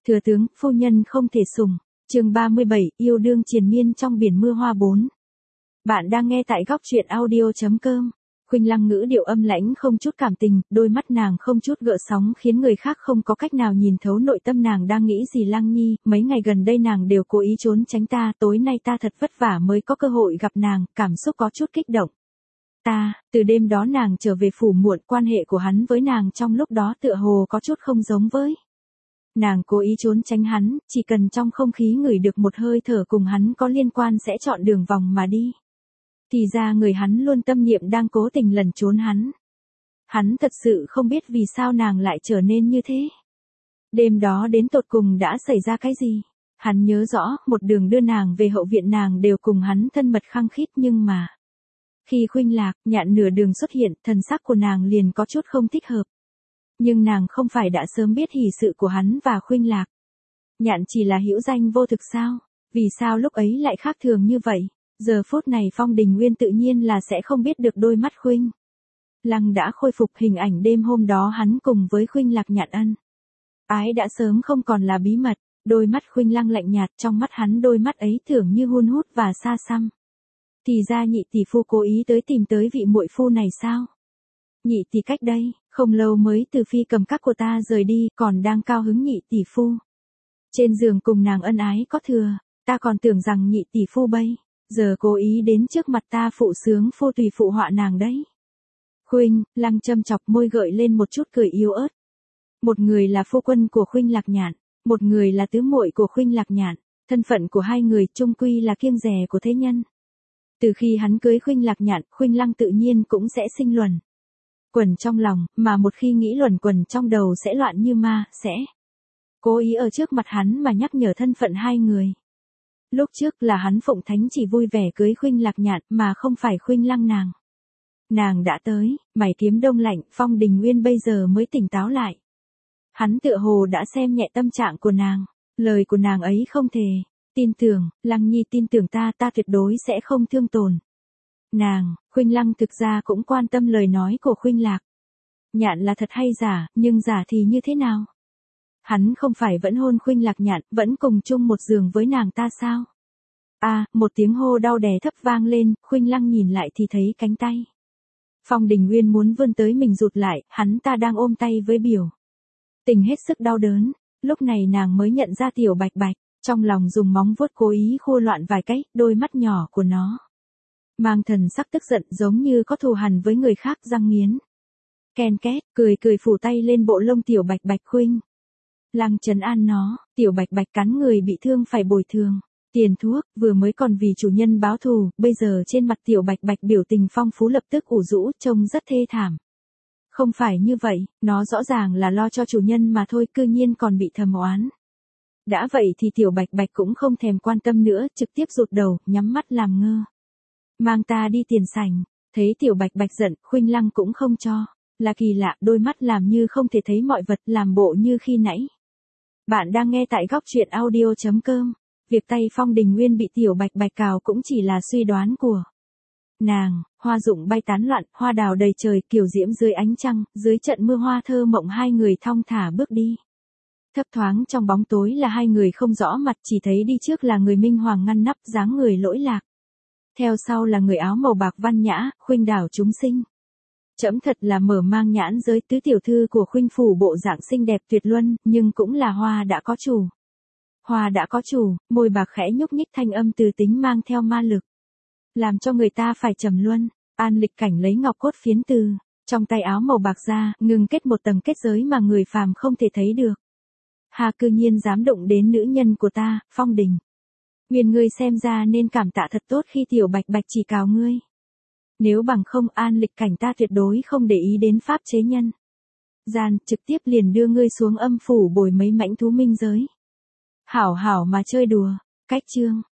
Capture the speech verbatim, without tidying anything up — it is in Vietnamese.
Thừa tướng, phu nhân không thể sủng. Chương ba mươi bảy, yêu đương triền miên trong biển mưa hoa bốn. Bạn đang nghe tại góc truyện audio chấm com. Khuynh Lăng ngữ điệu âm lãnh không chút cảm tình, đôi mắt nàng không chút gợn sóng khiến người khác không có cách nào nhìn thấu nội tâm nàng đang nghĩ gì. Lăng Nhi, mấy ngày gần đây nàng đều cố ý trốn tránh ta, tối nay ta thật vất vả mới có cơ hội gặp nàng, cảm xúc có chút kích động. Ta, từ đêm đó nàng trở về phủ muộn, quan hệ của hắn với nàng trong lúc đó tựa hồ có chút không giống với. Nàng cố ý trốn tránh hắn, chỉ cần trong không khí ngửi được một hơi thở cùng hắn có liên quan sẽ chọn đường vòng mà đi. Thì ra người hắn luôn tâm niệm đang cố tình lẩn trốn hắn. Hắn thật sự không biết vì sao nàng lại trở nên như thế. Đêm đó đến tột cùng đã xảy ra cái gì? Hắn nhớ rõ, một đường đưa nàng về hậu viện nàng đều cùng hắn thân mật khăng khít, nhưng mà khi Khuynh Lạc, Nhạn nửa đường xuất hiện, thần sắc của nàng liền có chút không thích hợp. Nhưng nàng không phải đã sớm biết hỷ sự của hắn và Khuynh Lạc. Nhạn chỉ là hữu danh vô thực sao? Vì sao lúc ấy lại khác thường như vậy? Giờ phút này Phong Đình Nguyên tự nhiên là sẽ không biết được đôi mắt Khuynh Lăng đã khôi phục hình ảnh đêm hôm đó hắn cùng với Khuynh Lạc Nhạn ân ái đã sớm không còn là bí mật. Đôi mắt Khuynh Lăng lạnh nhạt, trong mắt hắn đôi mắt ấy tưởng như hun hút và xa xăm. Thì ra nhị tỷ phu cố ý tới tìm tới vị muội phu này sao? Nhị tỷ cách đây không lâu mới từ phi cầm các của ta rời đi, còn đang cao hứng nhị tỷ phu trên giường cùng nàng ân ái có thừa, ta còn tưởng rằng nhị tỷ phu bây giờ cố ý đến trước mặt ta phụ sướng phô tùy phụ họa nàng đấy. Khuynh Lăng châm chọc môi gợi lên một chút cười yếu ớt. Một người là phu quân của Khuynh Lạc Nhạn, một người là tứ muội của Khuynh Lạc Nhạn, thân phận của hai người chung quy là kiêng dè của thế nhân. Từ khi hắn cưới Khuynh Lạc Nhạn, Khuynh Lăng tự nhiên cũng sẽ sinh luẩn quẩn trong lòng, mà một khi nghĩ luẩn quẩn trong đầu sẽ loạn như ma, sẽ cố ý ở trước mặt hắn mà nhắc nhở thân phận hai người. Lúc trước là hắn Phụng Thánh chỉ vui vẻ cưới Khuynh Lạc Nhạn mà không phải Khuynh Lăng nàng. Nàng đã tới, mày kiếm đông lạnh, Phong Đình Nguyên bây giờ mới tỉnh táo lại. Hắn tựa hồ đã xem nhẹ tâm trạng của nàng, lời của nàng ấy không thể tin tưởng. Lăng Nhi tin tưởng ta, ta tuyệt đối sẽ không thương tổn nàng. Khuynh Lăng thực ra cũng quan tâm lời nói của Khuynh Lạc Nhạn là thật hay giả, nhưng giả thì như thế nào? Hắn không phải vẫn hôn Khuynh Lạc Nhạn, vẫn cùng chung một giường với nàng ta sao? A, à, một tiếng hô đau đè thấp vang lên, Khuynh Lăng nhìn lại thì thấy cánh tay Phong Đình Nguyên muốn vươn tới mình rụt lại, hắn ta đang ôm tay với biểu tình hết sức đau đớn. Lúc này nàng mới nhận ra Tiểu Bạch Bạch, trong lòng dùng móng vuốt cố ý khua loạn vài cái, đôi mắt nhỏ của nó mang thần sắc tức giận giống như có thù hằn với người khác, răng nghiến ken két, cười cười phủ tay lên bộ lông Tiểu Bạch Bạch. Khuynh Lăng trấn an nó, Tiểu Bạch Bạch cắn người bị thương phải bồi thường tiền thuốc, vừa mới còn vì chủ nhân báo thù, bây giờ trên mặt Tiểu Bạch Bạch biểu tình phong phú lập tức ủ rũ, trông rất thê thảm. Không phải như vậy, nó rõ ràng là lo cho chủ nhân mà thôi, cư nhiên còn bị thầm oán. Đã vậy thì Tiểu Bạch Bạch cũng không thèm quan tâm nữa, trực tiếp rụt đầu, nhắm mắt làm ngơ. Mang ta đi tiền sảnh. Thấy Tiểu Bạch Bạch giận, Khuynh Lăng cũng không cho. Là kỳ lạ, đôi mắt làm như không thể thấy mọi vật, làm bộ như khi nãy. Bạn đang nghe tại góc truyện audio chấm com. Việc tay Phong Đình Nguyên bị Tiểu Bạch Bạch cào cũng chỉ là suy đoán của nàng. Hoa rụng bay tán loạn, hoa đào đầy trời, kiều diễm dưới ánh trăng, dưới trận mưa hoa thơ mộng hai người thong thả bước đi. Thấp thoáng trong bóng tối là hai người không rõ mặt, chỉ thấy đi trước là người minh hoàng ngăn nắp dáng người lỗi lạc. Theo sau là người áo màu bạc văn nhã, Khuynh đảo chúng sinh. Trẫm thật là mở mang nhãn giới, tứ tiểu thư của Khuynh phủ bộ dạng xinh đẹp tuyệt luân, nhưng cũng là hoa đã có chủ. Hoa đã có chủ, môi bạc khẽ nhúc nhích, thanh âm từ tính mang theo ma lực, làm cho người ta phải trầm luân. An Lịch Cảnh lấy ngọc cốt phiến từ trong tay áo màu bạc ra, ngừng kết một tầng kết giới mà người phàm không thể thấy được. Hà, cư nhiên dám động đến nữ nhân của ta, Phong Đình Nguyên, ngươi xem ra nên cảm tạ thật tốt khi Tiểu Bạch Bạch chỉ cào ngươi. Nếu bằng không, An Lịch Cảnh ta tuyệt đối không để ý đến pháp chế nhân gian, trực tiếp liền đưa ngươi xuống âm phủ bồi mấy mãnh thú minh giới. Hảo hảo mà chơi đùa. Cách chương